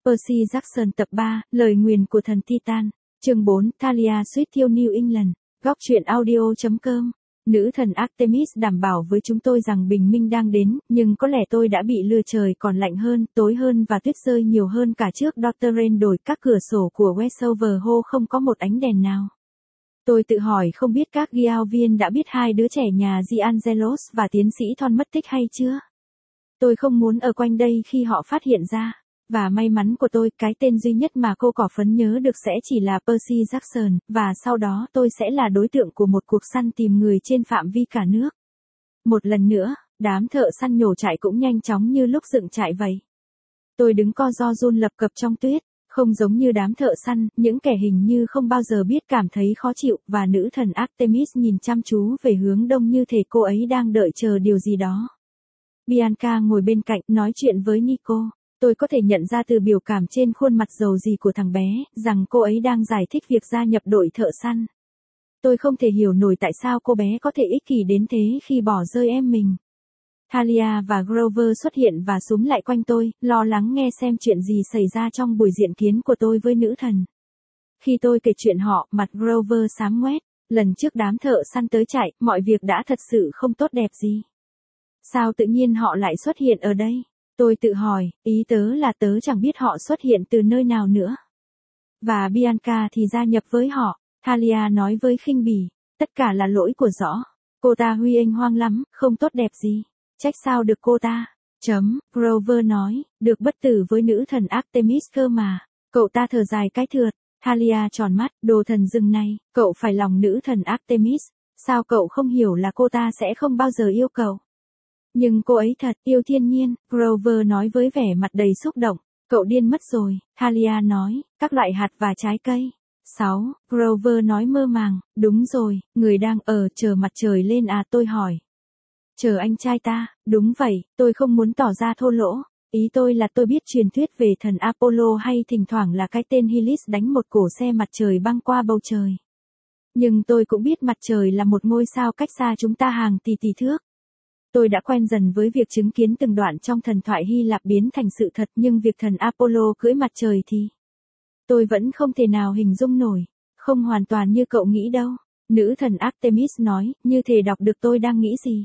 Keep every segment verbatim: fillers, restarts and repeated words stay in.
Percy Jackson tập ba, lời nguyền của thần Titan. Chương bốn, Thalia suýt thiêu New England. Góc truyện audio chấm com. Nữ thần Artemis đảm bảo với chúng tôi rằng bình minh đang đến, nhưng có lẽ tôi đã bị lừa, trời còn lạnh hơn, tối hơn và tuyết rơi nhiều hơn cả trước. doctor Rain đổi các cửa sổ của Westover Hall không có một ánh đèn nào. Tôi tự hỏi không biết các ghi giáo viên đã biết hai đứa trẻ nhà Giangelos và tiến sĩ Thon mất tích hay chưa. Tôi không muốn ở quanh đây khi họ phát hiện ra. Và may mắn của tôi, cái tên duy nhất mà cô cỏ phấn nhớ được sẽ chỉ là Percy Jackson, và sau đó tôi sẽ là đối tượng của một cuộc săn tìm người trên phạm vi cả nước. Một lần nữa, đám thợ săn nhổ trại cũng nhanh chóng như lúc dựng trại vậy. Tôi đứng co ro run lập cập trong tuyết, không giống như đám thợ săn, những kẻ hình như không bao giờ biết cảm thấy khó chịu, và nữ thần Artemis nhìn chăm chú về hướng đông như thể cô ấy đang đợi chờ điều gì đó. Bianca ngồi bên cạnh nói chuyện với Nico. Tôi có thể nhận ra từ biểu cảm trên khuôn mặt dầu dì của thằng bé, rằng cô ấy đang giải thích việc gia nhập đội thợ săn. Tôi không thể hiểu nổi tại sao cô bé có thể ích kỷ đến thế khi bỏ rơi em mình. Thalia và Grover xuất hiện và súm lại quanh tôi, lo lắng nghe xem chuyện gì xảy ra trong buổi diện kiến của tôi với nữ thần. Khi tôi kể chuyện họ, mặt Grover xám ngoét. Lần trước đám thợ săn tới trại, mọi việc đã thật sự không tốt đẹp gì. Sao tự nhiên họ lại xuất hiện ở đây? Tôi tự hỏi, ý tớ là tớ chẳng biết họ xuất hiện từ nơi nào nữa. Và Bianca thì gia nhập với họ, Thalia nói với khinh bỉ, tất cả là lỗi của rõ. Cô ta huy anh hoang lắm, không tốt đẹp gì. Trách sao được cô ta. Chấm, Grover nói, được bất tử với nữ thần Artemis cơ mà. Cậu ta thở dài cái thượt. Thalia tròn mắt, đồ thần rừng này, cậu phải lòng nữ thần Artemis. Sao cậu không hiểu là cô ta sẽ không bao giờ yêu cậu? Nhưng cô ấy thật yêu thiên nhiên, Grover nói với vẻ mặt đầy xúc động. Cậu điên mất rồi, Thalia nói, các loại hạt và trái cây. sáu. Grover nói mơ màng, đúng rồi, người đang ở chờ mặt trời lên à, tôi hỏi. Chờ anh trai ta, đúng vậy, tôi không muốn tỏ ra thô lỗ. Ý tôi là tôi biết truyền thuyết về thần Apollo hay thỉnh thoảng là cái tên Hylas đánh một cổ xe mặt trời băng qua bầu trời. Nhưng tôi cũng biết mặt trời là một ngôi sao cách xa chúng ta hàng tỷ tỷ thước. Tôi đã quen dần với việc chứng kiến từng đoạn trong thần thoại Hy Lạp biến thành sự thật, nhưng việc thần Apollo cưỡi mặt trời thì tôi vẫn không thể nào hình dung nổi, không hoàn toàn như cậu nghĩ đâu. Nữ thần Artemis nói, như thể đọc được tôi đang nghĩ gì.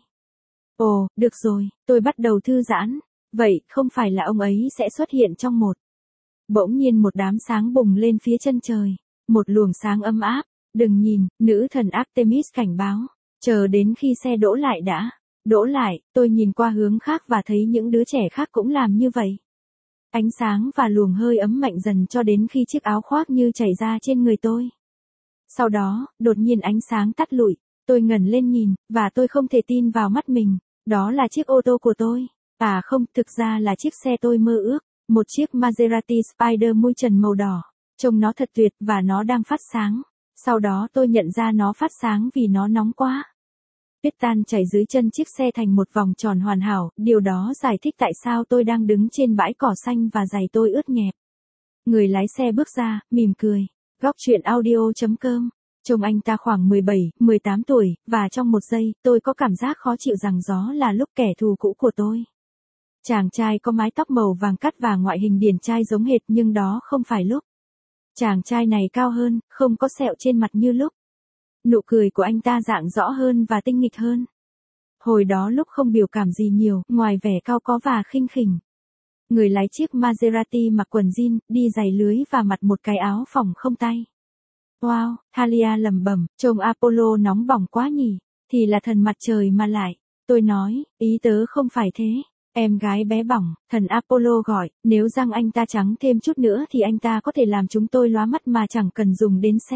Ồ, được rồi, tôi bắt đầu thư giãn. Vậy, không phải là ông ấy sẽ xuất hiện trong một. Bỗng nhiên một đám sáng bùng lên phía chân trời, một luồng sáng ấm áp. Đừng nhìn, nữ thần Artemis cảnh báo, chờ đến khi xe đỗ lại đã. Đỗ lại, tôi nhìn qua hướng khác và thấy những đứa trẻ khác cũng làm như vậy. Ánh sáng và luồng hơi ấm mạnh dần cho đến khi chiếc áo khoác như chảy ra trên người tôi. Sau đó, đột nhiên ánh sáng tắt lụi, tôi ngẩng lên nhìn, và tôi không thể tin vào mắt mình. Đó là chiếc ô tô của tôi. À không, thực ra là chiếc xe tôi mơ ước, một chiếc Maserati Spider mui trần màu đỏ. Trông nó thật tuyệt và nó đang phát sáng. Sau đó tôi nhận ra nó phát sáng vì nó nóng quá. Tuyết tan chảy dưới chân chiếc xe thành một vòng tròn hoàn hảo, điều đó giải thích tại sao tôi đang đứng trên bãi cỏ xanh và giày tôi ướt nhẹp. Người lái xe bước ra, mỉm cười. Góc truyện audio chấm com. Trông anh ta khoảng mười bảy, mười tám tuổi, và trong một giây, tôi có cảm giác khó chịu rằng gió là lúc kẻ thù cũ của tôi. Chàng trai có mái tóc màu vàng cắt và ngoại hình điển trai giống hệt, nhưng đó không phải lúc. Chàng trai này cao hơn, không có sẹo trên mặt như lúc. Nụ cười của anh ta rạng rõ hơn và tinh nghịch hơn. Hồi đó lúc không biểu cảm gì nhiều, ngoài vẻ cao có và khinh khỉnh. Người lái chiếc Maserati mặc quần jean, đi giày lưới và mặc một cái áo phỏng không tay. Wow, Thalia lẩm bẩm, trông Apollo nóng bỏng quá nhỉ, thì là thần mặt trời mà lại. Tôi nói, ý tớ không phải thế. Em gái bé bỏng, thần Apollo gọi, nếu răng anh ta trắng thêm chút nữa thì anh ta có thể làm chúng tôi lóa mắt mà chẳng cần dùng đến xe.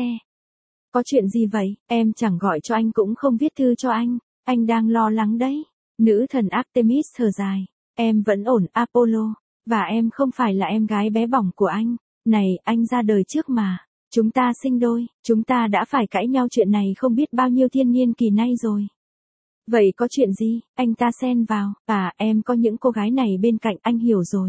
Có chuyện gì vậy, em chẳng gọi cho anh cũng không viết thư cho anh, anh đang lo lắng đấy. Nữ thần Artemis thở dài, em vẫn ổn Apollo, và em không phải là em gái bé bỏng của anh. Này, anh ra đời trước mà, chúng ta sinh đôi, chúng ta đã phải cãi nhau chuyện này không biết bao nhiêu thiên niên kỳ nay rồi. Vậy có chuyện gì, anh ta xen vào, à em có những cô gái này bên cạnh, anh hiểu rồi.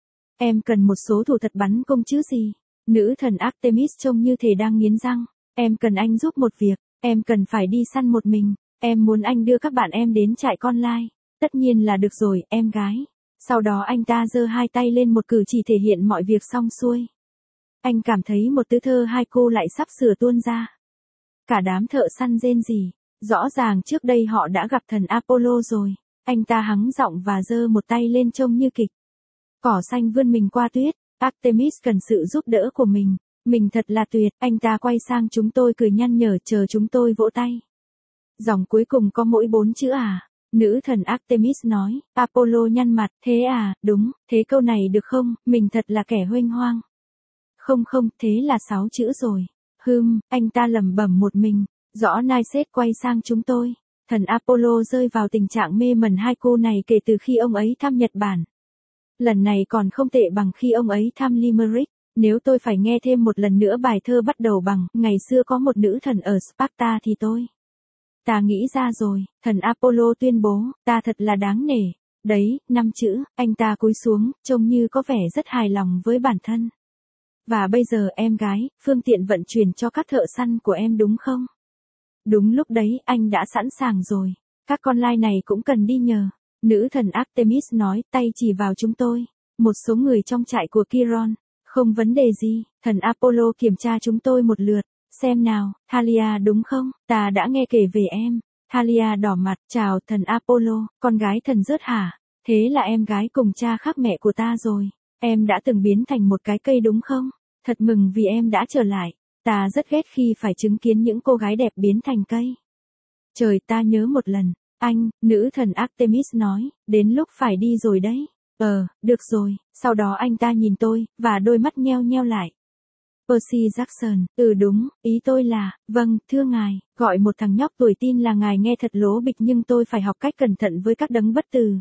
Em cần một số thủ thuật bắn cung chứ gì. Nữ thần Artemis trông như thể đang nghiến răng. Em cần anh giúp một việc, em cần phải đi săn một mình, em muốn anh đưa các bạn em đến trại con lai. Tất nhiên là được rồi, em gái. Sau đó anh ta giơ hai tay lên một cử chỉ thể hiện mọi việc xong xuôi. Anh cảm thấy một tư thơ hai cô lại sắp sửa tuôn ra. Cả đám thợ săn rên rỉ. Rõ ràng trước đây họ đã gặp thần Apollo rồi. Anh ta hắng giọng và giơ một tay lên trông như kịch. Cỏ xanh vươn mình qua tuyết. Artemis cần sự giúp đỡ của mình. Mình thật là tuyệt. Anh ta quay sang chúng tôi cười nhăn nhở chờ chúng tôi vỗ tay. Dòng cuối cùng có mỗi bốn chữ à? Nữ thần Artemis nói. Apollo nhăn mặt. Thế à, đúng, thế câu này được không? Mình thật là kẻ huênh hoang. Không không, thế là sáu chữ rồi. Hừm, anh ta lẩm bẩm một mình. Rõ Niset quay sang chúng tôi. Thần Apollo rơi vào tình trạng mê mẩn hai cô này kể từ khi ông ấy thăm Nhật Bản. Lần này còn không tệ bằng khi ông ấy thăm Limerick. Nếu tôi phải nghe thêm một lần nữa bài thơ bắt đầu bằng ngày xưa có một nữ thần ở Sparta thì tôi. Ta nghĩ ra rồi, thần Apollo tuyên bố, ta thật là đáng nể. Đấy, năm chữ, anh ta cúi xuống, trông như có vẻ rất hài lòng với bản thân. Và bây giờ em gái, phương tiện vận chuyển cho các thợ săn của em đúng không? Đúng lúc đấy, anh đã sẵn sàng rồi. Các con lai này cũng cần đi nhờ. Nữ thần Artemis nói, tay chỉ vào chúng tôi. Một số người trong trại của Chiron. Không vấn đề gì, thần Apollo kiểm tra chúng tôi một lượt. Xem nào, Thalia đúng không? Ta đã nghe kể về em. Thalia đỏ mặt, chào thần Apollo, con gái thần rớt hả? Thế là em gái cùng cha khác mẹ của ta rồi. Em đã từng biến thành một cái cây đúng không? Thật mừng vì em đã trở lại. Ta rất ghét khi phải chứng kiến những cô gái đẹp biến thành cây. Trời, ta nhớ một lần. Anh, nữ thần Artemis nói, đến lúc phải đi rồi đấy. Ờ, được rồi. Sau đó anh ta nhìn tôi, và đôi mắt nheo nheo lại. Percy Jackson, ừ đúng, ý tôi là, vâng, thưa ngài, gọi một thằng nhóc tuổi tin là ngài nghe thật lố bịch nhưng tôi phải học cách cẩn thận với các đấng bất từ.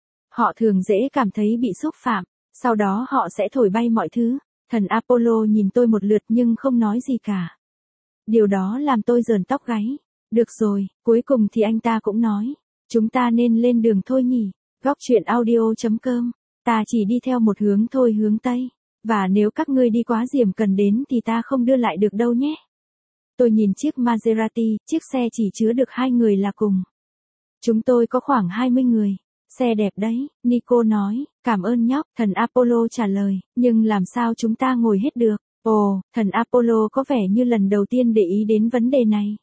Họ thường dễ cảm thấy bị xúc phạm, sau đó họ sẽ thổi bay mọi thứ. Thần Apollo nhìn tôi một lượt nhưng không nói gì cả. Điều đó làm tôi rờn tóc gáy. Được rồi, cuối cùng thì anh ta cũng nói, chúng ta nên lên đường thôi nhỉ. Góc truyện audio chấm com, ta chỉ đi theo một hướng thôi, hướng Tây. Và nếu các ngươi đi quá Diệm Cần đến thì ta không đưa lại được đâu nhé. Tôi nhìn chiếc Maserati, chiếc xe chỉ chứa được hai người là cùng. Chúng tôi có khoảng hai mươi người. Xe đẹp đấy, Nico nói, cảm ơn nhóc, thần Apollo trả lời, nhưng làm sao chúng ta ngồi hết được? Ồ, thần Apollo có vẻ như lần đầu tiên để ý đến vấn đề này.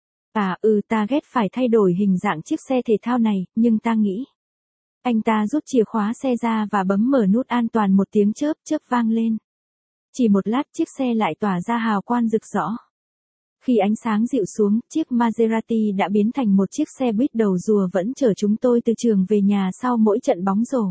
À ừ, ta ghét phải thay đổi hình dạng chiếc xe thể thao này, nhưng ta nghĩ. Anh ta rút chìa khóa xe ra và bấm mở nút an toàn, một tiếng chớp chớp vang lên. Chỉ một lát chiếc xe lại tỏa ra hào quang rực rỡ. Khi ánh sáng dịu xuống, chiếc Maserati đã biến thành một chiếc xe buýt đầu rùa vẫn chở chúng tôi từ trường về nhà sau mỗi trận bóng rổ.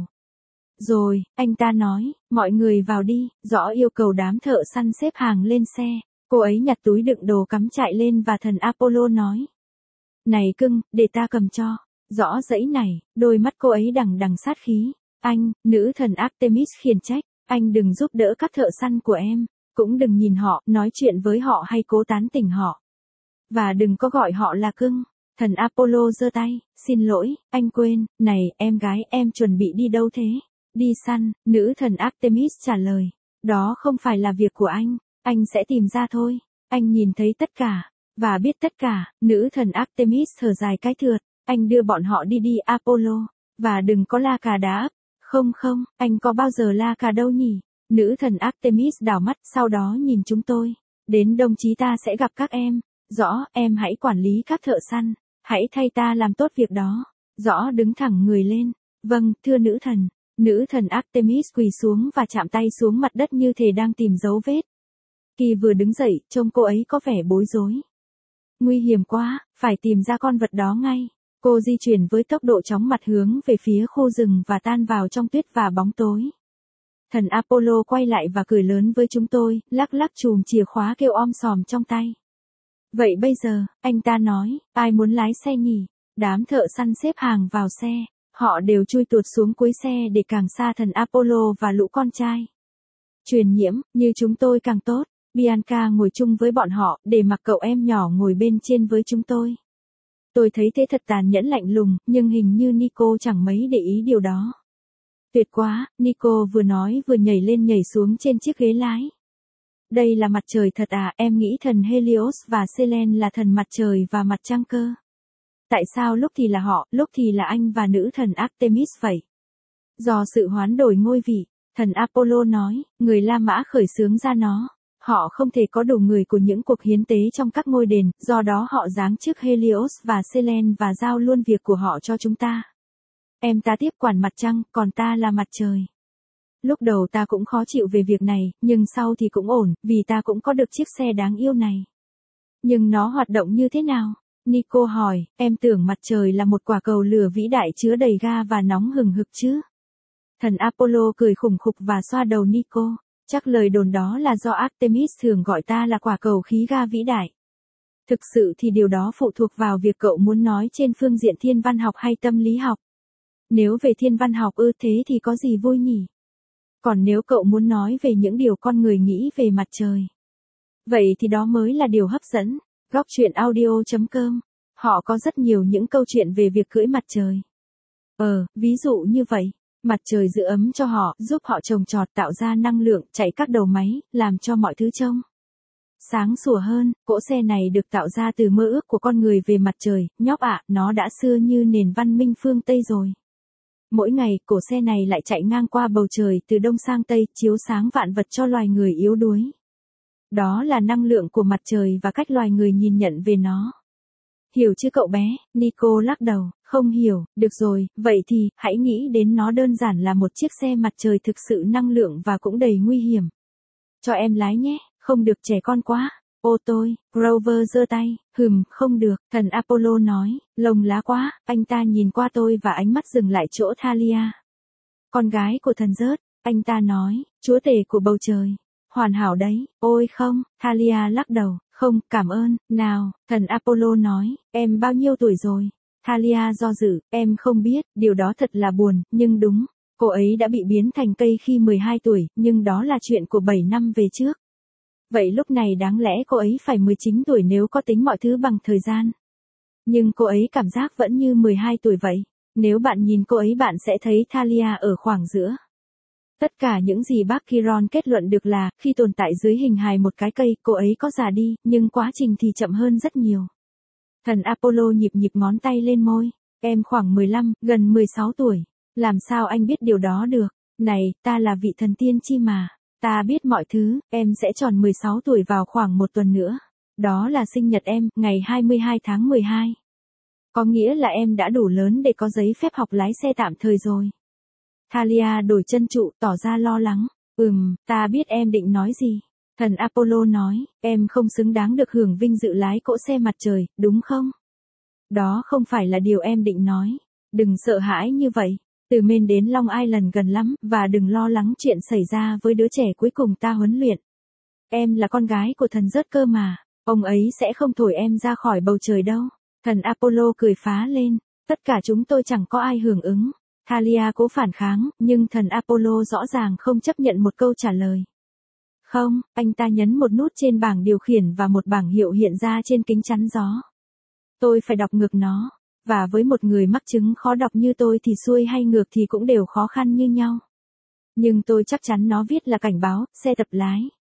Rồi, anh ta nói, mọi người vào đi, rõ yêu cầu đám thợ săn xếp hàng lên xe. Cô ấy nhặt túi đựng đồ cắm trại lên và thần Apollo nói. Này cưng, để ta cầm cho. Rõ dãy này, đôi mắt cô ấy đằng đằng sát khí. Anh, nữ thần Artemis khiển trách, anh đừng giúp đỡ các thợ săn của em. Cũng đừng nhìn họ, nói chuyện với họ hay cố tán tỉnh họ. Và đừng có gọi họ là cưng. Thần Apollo giơ tay, xin lỗi, anh quên, này, em gái, em chuẩn bị đi đâu thế? Đi săn, nữ thần Artemis trả lời. Đó không phải là việc của anh, anh sẽ tìm ra thôi. Anh nhìn thấy tất cả, và biết tất cả, nữ thần Artemis thở dài cái thượt. Anh đưa bọn họ đi đi Apollo, và đừng có la cà đá ấp. Không không, anh có bao giờ la cà đâu nhỉ? Nữ thần Artemis đảo mắt, sau đó nhìn chúng tôi. Đến đồng chí ta sẽ gặp các em. Rõ, em hãy quản lý các thợ săn. Hãy thay ta làm tốt việc đó. Rõ đứng thẳng người lên. Vâng, thưa nữ thần. Nữ thần Artemis quỳ xuống và chạm tay xuống mặt đất như thể đang tìm dấu vết. Khi vừa đứng dậy, trông cô ấy có vẻ bối rối. Nguy hiểm quá, phải tìm ra con vật đó ngay. Cô di chuyển với tốc độ chóng mặt hướng về phía khu rừng và tan vào trong tuyết và bóng tối. Thần Apollo quay lại và cười lớn với chúng tôi, lắc lắc chùm chìa khóa kêu om sòm trong tay. Vậy bây giờ, anh ta nói, ai muốn lái xe nhỉ? Đám thợ săn xếp hàng vào xe, họ đều chui tuột xuống cuối xe để càng xa thần Apollo và lũ con trai. Truyền nhiễm, như chúng tôi càng tốt. Bianca ngồi chung với bọn họ, để mặc cậu em nhỏ ngồi bên trên với chúng tôi. Tôi thấy thế thật tàn nhẫn lạnh lùng, nhưng hình như Nico chẳng mấy để ý điều đó. Tuyệt quá, Nico vừa nói vừa nhảy lên nhảy xuống trên chiếc ghế lái. Đây là mặt trời thật à, em nghĩ thần Helios và Selene là thần mặt trời và mặt trăng cơ. Tại sao lúc thì là họ, lúc thì là anh và nữ thần Artemis vậy? Do sự hoán đổi ngôi vị, thần Apollo nói, người La Mã khởi xướng ra nó. Họ không thể có đủ người của những cuộc hiến tế trong các ngôi đền, do đó họ giáng chức Helios và Selene và giao luôn việc của họ cho chúng ta. Em ta tiếp quản mặt trăng, còn ta là mặt trời. Lúc đầu ta cũng khó chịu về việc này, nhưng sau thì cũng ổn, vì ta cũng có được chiếc xe đáng yêu này. Nhưng nó hoạt động như thế nào? Nico hỏi, em tưởng mặt trời là một quả cầu lửa vĩ đại chứa đầy ga và nóng hừng hực chứ? Thần Apollo cười khủng khục và xoa đầu Nico. Chắc lời đồn đó là do Artemis thường gọi ta là quả cầu khí ga vĩ đại. Thực sự thì điều đó phụ thuộc vào việc cậu muốn nói trên phương diện thiên văn học hay tâm lý học. Nếu về thiên văn học ư thế thì có gì vui nhỉ? Còn nếu cậu muốn nói về những điều con người nghĩ về mặt trời, vậy thì đó mới là điều hấp dẫn. Góc truyện audio chấm com. Họ có rất nhiều những câu chuyện về việc cưỡi mặt trời. Ờ, ví dụ như vậy. Mặt trời giữ ấm cho họ, giúp họ trồng trọt tạo ra năng lượng, chạy các đầu máy, làm cho mọi thứ trông sáng sủa hơn. Cỗ xe này được tạo ra từ mơ ước của con người về mặt trời, nhóc ạ, nó đã xưa như nền văn minh phương Tây rồi. Mỗi ngày, cỗ xe này lại chạy ngang qua bầu trời từ đông sang tây, chiếu sáng vạn vật cho loài người yếu đuối. Đó là năng lượng của mặt trời và cách loài người nhìn nhận về nó. Hiểu chứ cậu bé? Nico lắc đầu, không hiểu. Được rồi, vậy thì, hãy nghĩ đến nó đơn giản là một chiếc xe mặt trời thực sự năng lượng và cũng đầy nguy hiểm. Cho em lái nhé, không được trẻ con quá. Ô tôi, Grover giơ tay, hừm, không được, thần Apollo nói, lông lá quá. Anh ta nhìn qua tôi và ánh mắt dừng lại chỗ Thalia. Con gái của thần rớt, anh ta nói, chúa tể của bầu trời. Hoàn hảo đấy, ôi không, Thalia lắc đầu, không, cảm ơn, nào, thần Apollo nói, em bao nhiêu tuổi rồi? Thalia do dự, em không biết, điều đó thật là buồn, nhưng đúng, cô ấy đã bị biến thành cây khi mười hai tuổi, nhưng đó là chuyện của bảy năm về trước. Vậy lúc này đáng lẽ cô ấy phải mười chín tuổi nếu có tính mọi thứ bằng thời gian. Nhưng cô ấy cảm giác vẫn như mười hai tuổi vậy. Nếu bạn nhìn cô ấy bạn sẽ thấy Thalia ở khoảng giữa. Tất cả những gì bác Chiron kết luận được là, khi tồn tại dưới hình hài một cái cây, cô ấy có già đi, nhưng quá trình thì chậm hơn rất nhiều. Thần Apollo nhịp nhịp ngón tay lên môi. Em khoảng mười lăm, gần mười sáu tuổi. Làm sao anh biết điều đó được? Này, ta là vị thần tiên chi mà. Ta biết mọi thứ, em sẽ tròn mười sáu tuổi vào khoảng một tuần nữa. Đó là sinh nhật em, ngày hai mươi hai tháng mười hai. Có nghĩa là em đã đủ lớn để có giấy phép học lái xe tạm thời rồi. Thalia đổi chân trụ, tỏ ra lo lắng. Ừm, ta biết em định nói gì. Thần Apollo nói, em không xứng đáng được hưởng vinh dự lái cỗ xe mặt trời, đúng không? Đó không phải là điều em định nói. Đừng sợ hãi như vậy. Từ Maine đến Long Island gần lắm, và đừng lo lắng chuyện xảy ra với đứa trẻ cuối cùng ta huấn luyện. Em là con gái của thần rớt cơ mà, ông ấy sẽ không thổi em ra khỏi bầu trời đâu. Thần Apollo cười phá lên, tất cả chúng tôi chẳng có ai hưởng ứng. Thalia cố phản kháng, nhưng thần Apollo rõ ràng không chấp nhận một câu trả lời. Không, anh ta nhấn một nút trên bảng điều khiển và một bảng hiệu hiện ra trên kính chắn gió. Tôi phải đọc ngược nó. Và với một người mắc chứng khó đọc như tôi thì xuôi hay ngược thì cũng đều khó khăn như nhau. Nhưng tôi chắc chắn nó viết là cảnh báo, xe tập lái.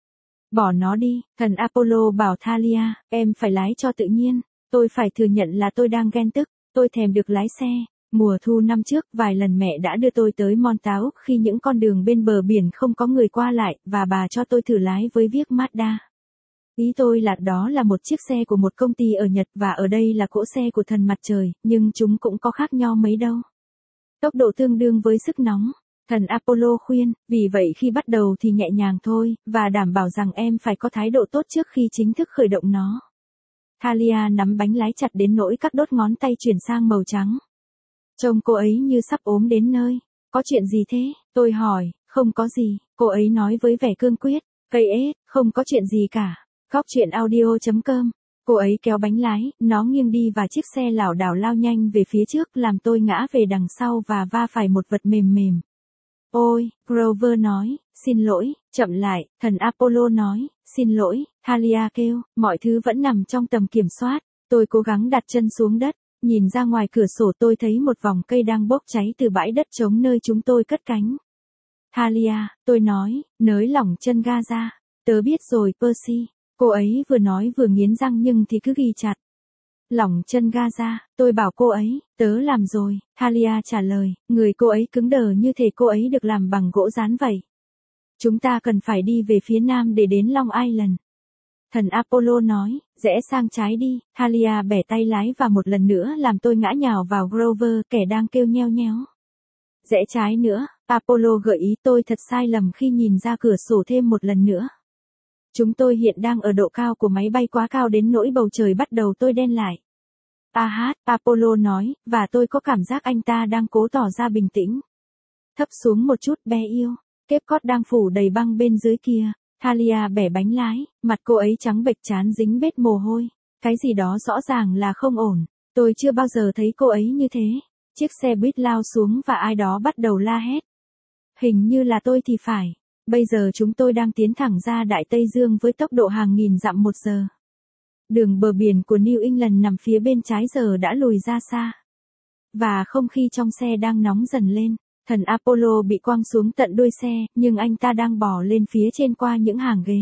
Bỏ nó đi, thần Apollo bảo Thalia, em phải lái cho tự nhiên. Tôi phải thừa nhận là tôi đang ghen tức, tôi thèm được lái xe. Mùa thu năm trước, vài lần mẹ đã đưa tôi tới Montauk khi những con đường bên bờ biển không có người qua lại, và bà cho tôi thử lái với viếc Mazda. Ý tôi là đó là một chiếc xe của một công ty ở Nhật và ở đây là cỗ xe của thần mặt trời, nhưng chúng cũng có khác nhau mấy đâu. Tốc độ tương đương với sức nóng. Thần Apollo khuyên, vì vậy khi bắt đầu thì nhẹ nhàng thôi, và đảm bảo rằng em phải có thái độ tốt trước khi chính thức khởi động nó. Thalia nắm bánh lái chặt đến nỗi các đốt ngón tay chuyển sang màu trắng. Trông cô ấy như sắp ốm đến nơi. Có chuyện gì thế? Tôi hỏi, không có gì, cô ấy nói với vẻ cương quyết. Cây ết, không có chuyện gì cả. Góc truyện audio chấm com. Cô ấy kéo bánh lái, nó nghiêng đi và chiếc xe lảo đảo lao nhanh về phía trước làm tôi ngã về đằng sau và va phải một vật mềm mềm. Ôi, Grover nói, xin lỗi, chậm lại, thần Apollo nói, xin lỗi, Thalia kêu, mọi thứ vẫn nằm trong tầm kiểm soát. Tôi cố gắng đặt chân xuống đất, nhìn ra ngoài cửa sổ tôi thấy một vòng cây đang bốc cháy từ bãi đất trống nơi chúng tôi cất cánh. Thalia, tôi nói, nới lỏng chân ga ra. Tớ biết rồi, Percy. Cô ấy vừa nói vừa nghiến răng nhưng thì cứ ghi chặt. lỏng chân ga ra, tôi bảo cô ấy, tớ làm rồi, Thalia trả lời, người cô ấy cứng đờ như thể cô ấy được làm bằng gỗ dán vậy. Chúng ta cần phải đi về phía nam để đến Long Island. Thần Apollo nói, rẽ sang trái đi, Thalia bẻ tay lái và một lần nữa làm tôi ngã nhào vào Grover, kẻ đang kêu nheo nhéo. Rẽ trái nữa, Apollo gợi ý tôi thật sai lầm khi nhìn ra cửa sổ thêm một lần nữa. Chúng tôi hiện đang ở độ cao của máy bay quá cao đến nỗi bầu trời bắt đầu tối đen lại. À hát, Apollo nói, và tôi có cảm giác anh ta đang cố tỏ ra bình tĩnh. Thấp xuống một chút bé yêu, Cape Cod đang phủ đầy băng bên dưới kia. Thalia bẻ bánh lái, mặt cô ấy trắng bệch trán dính bết mồ hôi. Cái gì đó rõ ràng là không ổn. Tôi chưa bao giờ thấy cô ấy như thế. Chiếc xe buýt lao xuống và ai đó bắt đầu la hét. Hình như là tôi thì phải. Bây giờ chúng tôi đang tiến thẳng ra Đại Tây Dương với tốc độ hàng nghìn dặm một giờ. Đường bờ biển của New England nằm phía bên trái giờ đã lùi ra xa. Và không khí trong xe đang nóng dần lên. Thần Apollo bị quăng xuống tận đuôi xe, nhưng anh ta đang bò lên phía trên qua những hàng ghế.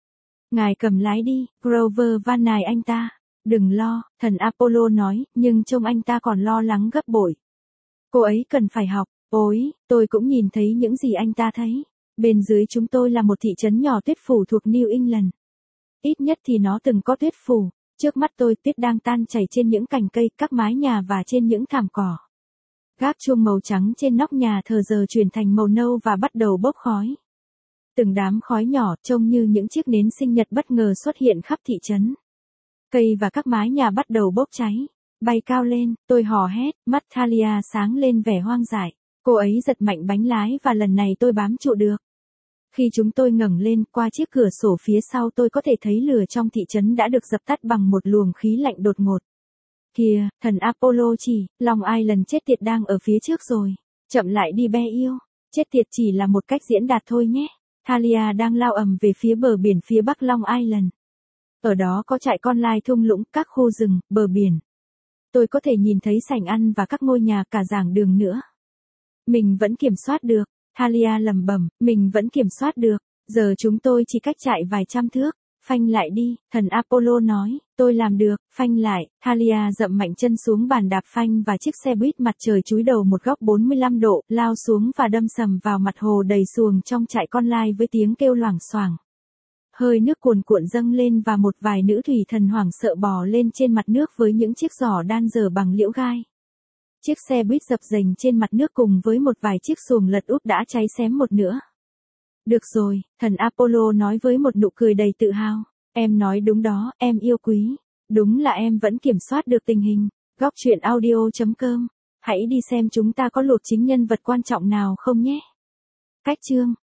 Ngài cầm lái đi, Grover van nài anh ta. Đừng lo, thần Apollo nói, nhưng trông anh ta còn lo lắng gấp bội. Cô ấy cần phải học, ôi, tôi cũng nhìn thấy những gì anh ta thấy. Bên dưới chúng tôi là một thị trấn nhỏ tuyết phủ thuộc New England. Ít nhất thì nó từng có tuyết phủ. Trước mắt tôi tuyết đang tan chảy trên những cành cây, các mái nhà và trên những thảm cỏ. Gác chuông màu trắng trên nóc nhà thờ giờ chuyển thành màu nâu và bắt đầu bốc khói. Từng đám khói nhỏ trông như những chiếc nến sinh nhật bất ngờ xuất hiện khắp thị trấn. Cây và các mái nhà bắt đầu bốc cháy. Bay cao lên, tôi hò hét, mắt Thalia sáng lên vẻ hoang dại. Cô ấy giật mạnh bánh lái và lần này tôi bám trụ được. Khi chúng tôi ngẩng lên qua chiếc cửa sổ phía sau tôi có thể thấy lửa trong thị trấn đã được dập tắt bằng một luồng khí lạnh đột ngột. Kìa, thần Apollo chỉ, Long Island chết tiệt đang ở phía trước rồi. Chậm lại đi bé yêu. Chết tiệt chỉ là một cách diễn đạt thôi nhé. Thalia đang lao ầm về phía bờ biển phía bắc Long Island. Ở đó có trại con lai thung lũng, các khu rừng, bờ biển. Tôi có thể nhìn thấy sảnh ăn và các ngôi nhà cả giảng đường nữa. Mình vẫn kiểm soát được. Thalia lẩm bẩm, mình vẫn kiểm soát được. Giờ chúng tôi chỉ cách chạy vài trăm thước. Phanh lại đi, thần Apollo nói, tôi làm được, phanh lại. Thalia dậm mạnh chân xuống bàn đạp phanh và chiếc xe buýt mặt trời chúi đầu một góc bốn mươi lăm độ, lao xuống và đâm sầm vào mặt hồ đầy xuồng trong trại con lai với tiếng kêu loảng xoảng. Hơi nước cuồn cuộn dâng lên và một vài nữ thủy thần hoảng sợ bò lên trên mặt nước với những chiếc giỏ đan dở bằng liễu gai. Chiếc xe buýt dập dềnh trên mặt nước cùng với một vài chiếc xuồng lật úp đã cháy xém một nửa. Được rồi, thần Apollo nói với một nụ cười đầy tự hào. Em nói đúng đó, em yêu quý. Đúng là em vẫn kiểm soát được tình hình. Góc truyện audio chấm com. Hãy đi xem chúng ta có lột chính nhân vật quan trọng nào không nhé. Cách chương